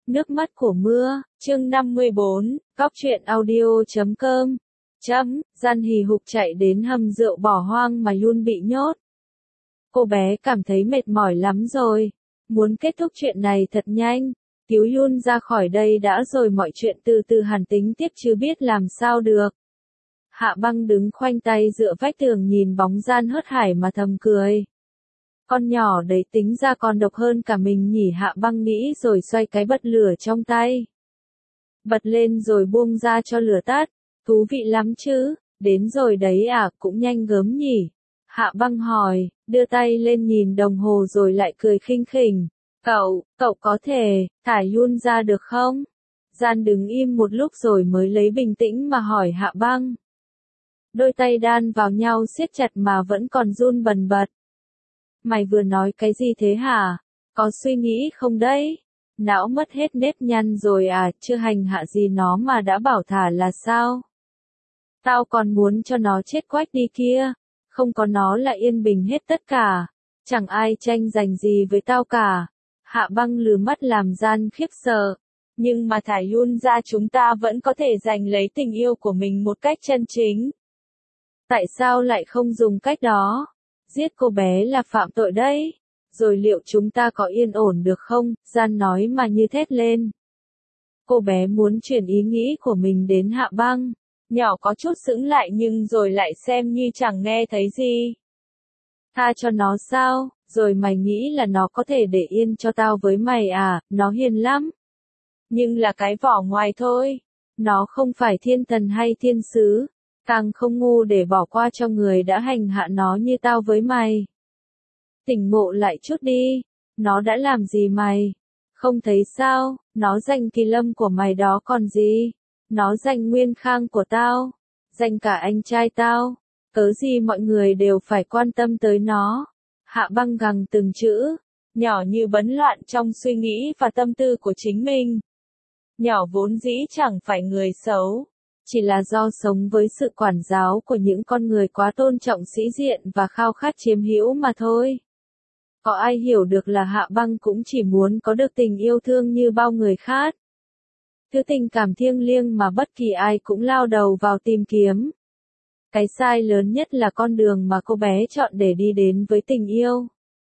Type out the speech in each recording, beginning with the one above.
Nước mắt của mưa, chương 54, góc truyện audio.com. Gian hì hục chạy đến hầm rượu bỏ hoang mà Yun bị nhốt. Cô bé cảm thấy mệt mỏi lắm rồi, muốn kết thúc chuyện này thật nhanh, cứu Yun ra khỏi đây đã rồi mọi chuyện từ từ hàn tính tiếp chứ biết làm sao được. Hạ Băng đứng khoanh tay dựa vách tường nhìn bóng Gian hớt hải mà thầm cười. Con nhỏ đấy tính ra còn độc hơn cả mình nhỉ, Hạ Băng nghĩ rồi xoay cái bật lửa trong tay. Bật lên rồi buông ra cho lửa tắt, thú vị lắm chứ, đến rồi đấy à, cũng nhanh gớm nhỉ. Hạ Băng hỏi, đưa tay lên nhìn đồng hồ rồi lại cười khinh khỉnh. Cậu có thể, thả Yun ra được không? Gian đứng im một lúc rồi mới lấy bình tĩnh mà hỏi Hạ Băng. Đôi tay đan vào nhau siết chặt mà vẫn còn run bần bật. Mày vừa nói cái gì thế hả? Có suy nghĩ không đấy? Não mất hết nếp nhăn rồi à, chưa hành hạ gì nó mà đã bảo thả là sao? Tao còn muốn cho nó chết quách đi kia, không có nó là yên bình hết tất cả, chẳng ai tranh giành gì với tao cả. Hạ Băng lừ mắt làm Gian khiếp sợ. Nhưng mà thả Yun ra chúng ta vẫn có thể giành lấy tình yêu của mình một cách chân chính. Tại sao lại không dùng cách đó? Giết cô bé là phạm tội đấy. Rồi liệu chúng ta có yên ổn được không? Gian nói mà như thét lên. Cô bé muốn chuyển ý nghĩ của mình đến Hạ Băng. Nhỏ có chút sững lại nhưng rồi lại xem như chẳng nghe thấy gì. Tha cho nó sao? Rồi mày nghĩ là nó có thể để yên cho tao với mày à? Nó hiền lắm. Nhưng là cái vỏ ngoài thôi. Nó không phải thiên thần hay thiên sứ. Càng không ngu để bỏ qua cho người đã hành hạ nó như tao với mày. Tỉnh ngộ lại chút đi, nó đã làm gì mày? Không thấy sao, nó giành Kỳ Lâm của mày đó còn gì? Nó giành Nguyên Khang của tao, giành cả anh trai tao, cớ gì mọi người đều phải quan tâm tới nó? Hạ Băng gằn từng chữ, nhỏ như bấn loạn trong suy nghĩ và tâm tư của chính mình. Nhỏ vốn dĩ chẳng phải người xấu. Chỉ là do sống với sự quản giáo của những con người quá tôn trọng sĩ diện và khao khát chiếm hữu mà thôi. Có ai hiểu được là Hạ Băng cũng chỉ muốn có được tình yêu thương như bao người khác. Thứ tình cảm thiêng liêng mà bất kỳ ai cũng lao đầu vào tìm kiếm. Cái sai lớn nhất là con đường mà cô bé chọn để đi đến với tình yêu.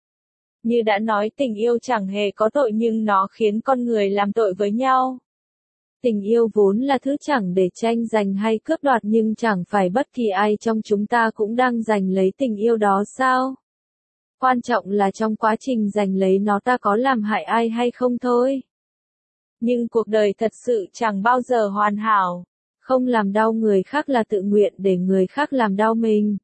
Như đã nói, tình yêu chẳng hề có tội nhưng nó khiến con người làm tội với nhau. Tình yêu vốn là thứ chẳng để tranh giành hay cướp đoạt nhưng chẳng phải bất kỳ ai trong chúng ta cũng đang giành lấy tình yêu đó sao? Quan trọng là trong quá trình giành lấy nó ta có làm hại ai hay không thôi. Nhưng cuộc đời thật sự chẳng bao giờ hoàn hảo. Không làm đau người khác là tự nguyện để người khác làm đau mình.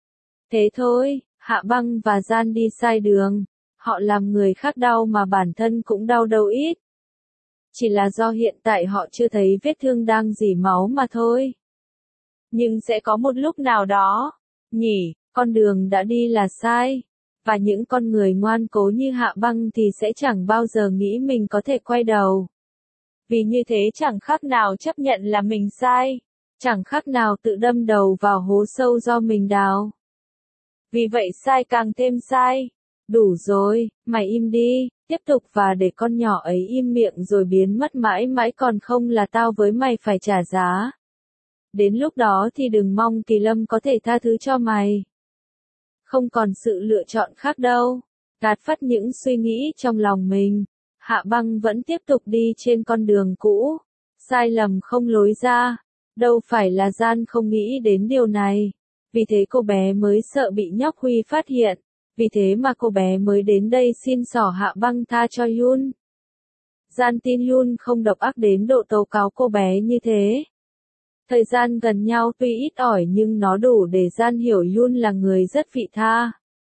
Thế thôi, Hạ Băng và Gian đi sai đường. Họ làm người khác đau mà bản thân cũng đau đâu ít. Chỉ là do hiện tại họ chưa thấy vết thương đang rỉ máu mà thôi. Nhưng sẽ có một lúc nào đó, nhỉ, con đường đã đi là sai. Và những con người ngoan cố như Hạ Băng thì sẽ chẳng bao giờ nghĩ mình có thể quay đầu. Vì như thế chẳng khác nào chấp nhận là mình sai. Chẳng khác nào tự đâm đầu vào hố sâu do mình đào. Vì vậy sai càng thêm sai. Đủ rồi, mày im đi, tiếp tục và để con nhỏ ấy im miệng rồi biến mất mãi mãi còn không là tao với mày phải trả giá. Đến lúc đó thì đừng mong Kỳ Lâm có thể tha thứ cho mày. Không còn sự lựa chọn khác đâu. Gạt phắt những suy nghĩ trong lòng mình. Hạ Băng vẫn tiếp tục đi trên con đường cũ. Sai lầm không lối ra. Đâu phải là Gian không nghĩ đến điều này. Vì thế cô bé mới sợ bị nhóc Huy phát hiện. Vì thế mà cô bé mới đến đây xin xỏ Hạ Băng tha cho Yun. Gian tin Yun không độc ác đến độ tố cáo cô bé như thế. Thời gian gần nhau tuy ít ỏi nhưng nó đủ để Gian hiểu Yun là người rất vị tha.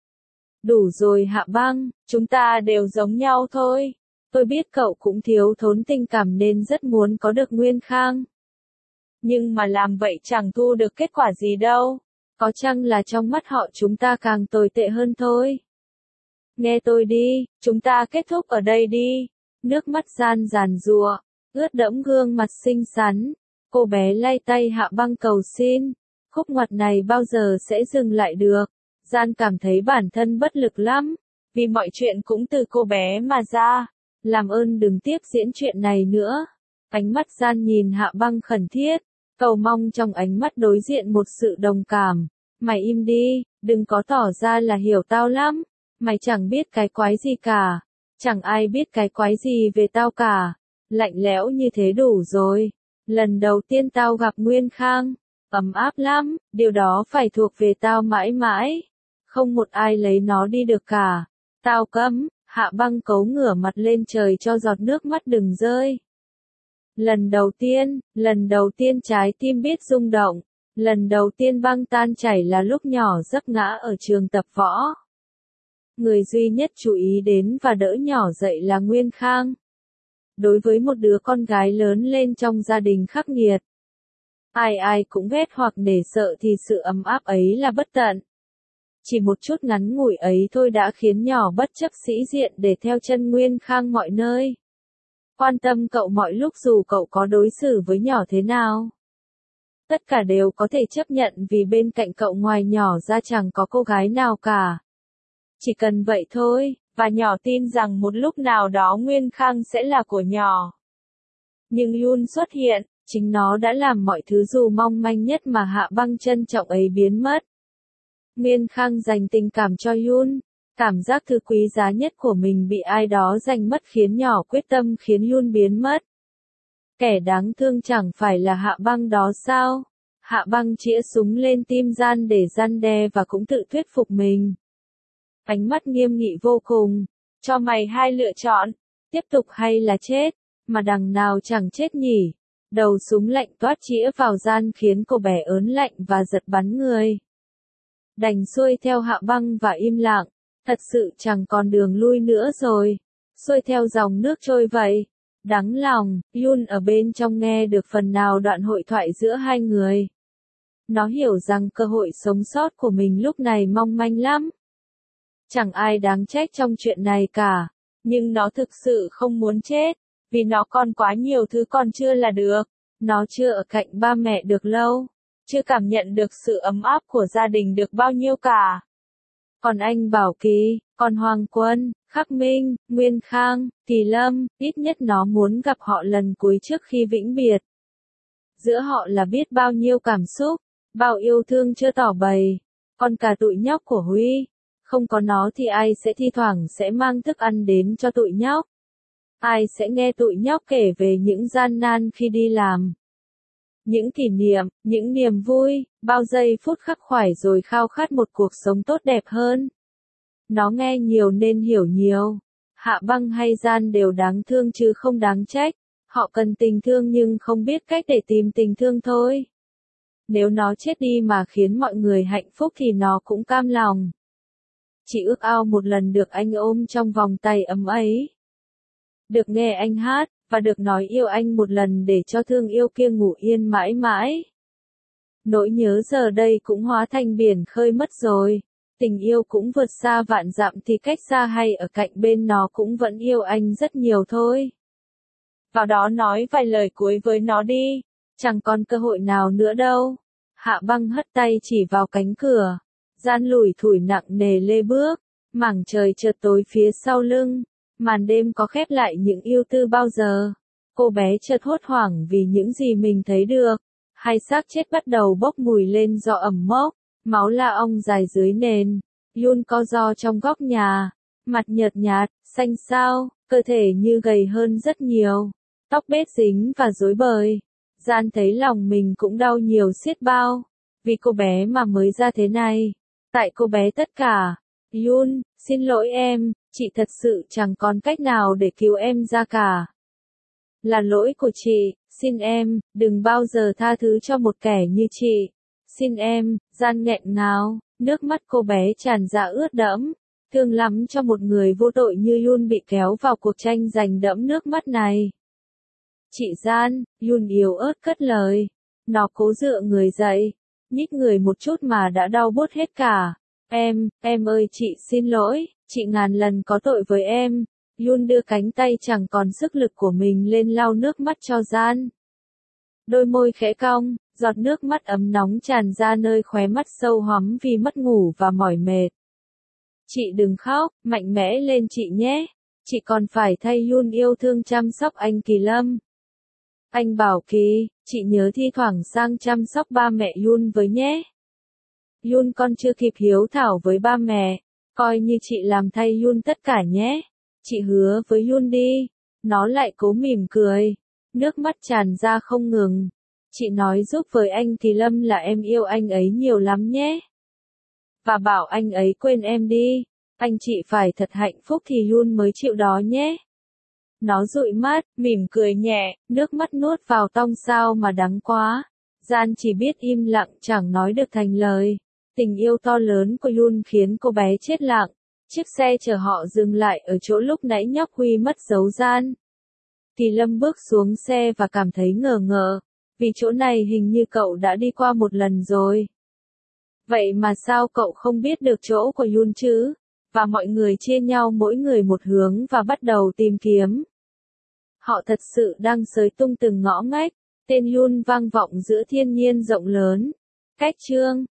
Đủ rồi Hạ Băng, chúng ta đều giống nhau thôi. Tôi biết cậu cũng thiếu thốn tình cảm nên rất muốn có được Nguyên Khang. Nhưng mà làm vậy chẳng thu được kết quả gì đâu. Có chăng là trong mắt họ chúng ta càng tồi tệ hơn thôi. Nghe tôi đi, chúng ta kết thúc ở đây đi. Nước mắt Gian giàn giụa, ướt đẫm gương mặt xinh xắn. Cô bé lay tay Hạ Băng cầu xin. Khúc ngoặt này bao giờ sẽ dừng lại được. Gian cảm thấy bản thân bất lực lắm. Vì mọi chuyện cũng từ cô bé mà ra. Làm ơn đừng tiếp diễn chuyện này nữa. Ánh mắt Gian nhìn Hạ Băng khẩn thiết, cầu mong trong ánh mắt đối diện một sự đồng cảm. Mày im đi, đừng có tỏ ra là hiểu tao lắm. Mày chẳng biết cái quái gì cả. Chẳng ai biết cái quái gì về tao cả. Lạnh lẽo như thế đủ rồi. Lần đầu tiên tao gặp Nguyên Khang. Ấm áp lắm, điều đó phải thuộc về tao mãi mãi. Không một ai lấy nó đi được cả. Tao cấm. Hạ Băng cấu ngửa mặt lên trời cho giọt nước mắt đừng rơi. Lần đầu tiên trái tim biết rung động. Lần đầu tiên băng tan chảy là lúc nhỏ giấc ngã ở trường tập võ. Người duy nhất chú ý đến và đỡ nhỏ dậy là Nguyên Khang. Đối với một đứa con gái lớn lên trong gia đình khắc nghiệt, ai ai cũng ghét hoặc nể sợ thì sự ấm áp ấy là bất tận. Chỉ một chút ngắn ngủi ấy thôi đã khiến nhỏ bất chấp sĩ diện để theo chân Nguyên Khang mọi nơi. Quan tâm cậu mọi lúc dù cậu có đối xử với nhỏ thế nào. Tất cả đều có thể chấp nhận vì bên cạnh cậu ngoài nhỏ ra chẳng có cô gái nào cả. Chỉ cần vậy thôi, và nhỏ tin rằng một lúc nào đó Nguyên Khang sẽ là của nhỏ. Nhưng Yun xuất hiện, chính nó đã làm mọi thứ dù mong manh nhất mà Hạ Băng trân trọng ấy biến mất. Nguyên Khang dành tình cảm cho Yun, cảm giác thứ quý giá nhất của mình bị ai đó giành mất khiến nhỏ quyết tâm khiến Yun biến mất. Kẻ đáng thương chẳng phải là Hạ Băng đó sao? Hạ Băng chĩa súng lên tim Gian để răn đe và cũng tự thuyết phục mình. Ánh mắt nghiêm nghị vô cùng. Cho mày hai lựa chọn, tiếp tục hay là chết, mà đằng nào chẳng chết nhỉ. Đầu súng lạnh toát chĩa vào Gian khiến cô bé ớn lạnh và giật bắn người. Đành xuôi theo Hạ Băng và im lặng, thật sự chẳng còn đường lui nữa rồi. Xuôi theo dòng nước trôi vậy. Đắng lòng, Yun ở bên trong nghe được phần nào đoạn hội thoại giữa hai người. Nó hiểu rằng cơ hội sống sót của mình lúc này mong manh lắm. Chẳng ai đáng trách trong chuyện này cả, nhưng nó thực sự không muốn chết, vì nó còn quá nhiều thứ còn chưa là được. Nó chưa ở cạnh ba mẹ được lâu, chưa cảm nhận được sự ấm áp của gia đình được bao nhiêu cả. Còn anh Bảo Kỳ, còn Hoàng Quân, Khắc Minh, Nguyên Khang, Kỳ Lâm, ít nhất nó muốn gặp họ lần cuối trước khi vĩnh biệt. Giữa họ là biết bao nhiêu cảm xúc, bao yêu thương chưa tỏ bày. Còn cả tụi nhóc của Huy, không có nó thì ai sẽ thi thoảng sẽ mang thức ăn đến cho tụi nhóc. Ai sẽ nghe tụi nhóc kể về những gian nan khi đi làm. Những kỷ niệm, những niềm vui, bao giây phút khắc khoải rồi khao khát một cuộc sống tốt đẹp hơn. Nó nghe nhiều nên hiểu nhiều. Hạ Băng hay Gian đều đáng thương chứ không đáng trách. Họ cần tình thương nhưng không biết cách để tìm tình thương thôi. Nếu nó chết đi mà khiến mọi người hạnh phúc thì nó cũng cam lòng. Chỉ ước ao một lần được anh ôm trong vòng tay ấm ấy. Được nghe anh hát, và được nói yêu anh một lần để cho thương yêu kia ngủ yên mãi mãi. Nỗi nhớ giờ đây cũng hóa thành biển khơi mất rồi. Tình yêu cũng vượt xa vạn dặm thì cách xa hay ở cạnh bên nó cũng vẫn yêu anh rất nhiều thôi. Vào đó nói vài lời cuối với nó đi, chẳng còn cơ hội nào nữa đâu. Hạ Băng hất tay chỉ vào cánh cửa. Gian lủi thủi nặng nề lê bước, mảng trời chợt tối phía sau lưng, màn đêm có khép lại những ưu tư bao giờ. Cô bé chợt hốt hoảng vì những gì mình thấy được. Hai xác chết bắt đầu bốc mùi lên do ẩm mốc, máu la ong dài dưới nền. Yun co ro trong góc nhà, mặt nhợt nhạt, xanh xao, cơ thể như gầy hơn rất nhiều, tóc bết dính và rối bời. Gian thấy lòng mình cũng đau nhiều xiết bao, vì cô bé mà mới ra thế này. Tại cô bé tất cả. Yun, xin lỗi em, chị thật sự chẳng còn cách nào để cứu em ra cả. Là lỗi của chị, xin em, đừng bao giờ tha thứ cho một kẻ như chị. Xin em, Gian nghẹn ngào, nước mắt cô bé tràn ra ướt đẫm. Thương lắm cho một người vô tội như Yun bị kéo vào cuộc tranh giành đẫm nước mắt này. Chị Gian, Yun yếu ớt cất lời. Nó cố dựa người dậy, nhích người một chút mà đã đau buốt hết cả. Em ơi chị xin lỗi, chị ngàn lần có tội với em. Yun đưa cánh tay chẳng còn sức lực của mình lên lau nước mắt cho Gian. Đôi môi khẽ cong, giọt nước mắt ấm nóng tràn ra nơi khóe mắt sâu hóm vì mất ngủ và mỏi mệt. Chị đừng khóc, mạnh mẽ lên chị nhé. Chị còn phải thay Yun yêu thương chăm sóc anh Kỳ Lâm. Anh bảo Kỳ, chị nhớ thi thoảng sang chăm sóc ba mẹ Yun với nhé. Yun con chưa kịp hiếu thảo với ba mẹ, coi như chị làm thay Yun tất cả nhé. Chị hứa với Yun đi. Nó lại cố mỉm cười, nước mắt tràn ra không ngừng. Chị nói giúp với anh Kỳ Lâm là em yêu anh ấy nhiều lắm nhé. Và bảo anh ấy quên em đi. Anh chị phải thật hạnh phúc thì Yun mới chịu đó nhé. Nó dụi mắt, mỉm cười nhẹ, nước mắt nuốt vào tong sao mà đắng quá. Gian chỉ biết im lặng chẳng nói được thành lời. Tình yêu to lớn của Yun khiến cô bé chết lặng. Chiếc xe chở họ dừng lại ở chỗ lúc nãy nhóc Huy mất dấu Gian. Kỳ Lâm bước xuống xe và cảm thấy ngờ ngợ. Vì chỗ này hình như cậu đã đi qua một lần rồi. Vậy mà sao cậu không biết được chỗ của Yun chứ? Và mọi người chia nhau mỗi người một hướng và bắt đầu tìm kiếm. Họ thật sự đang xới tung từng ngõ ngách. Tên Yun vang vọng giữa thiên nhiên rộng lớn. Cách chương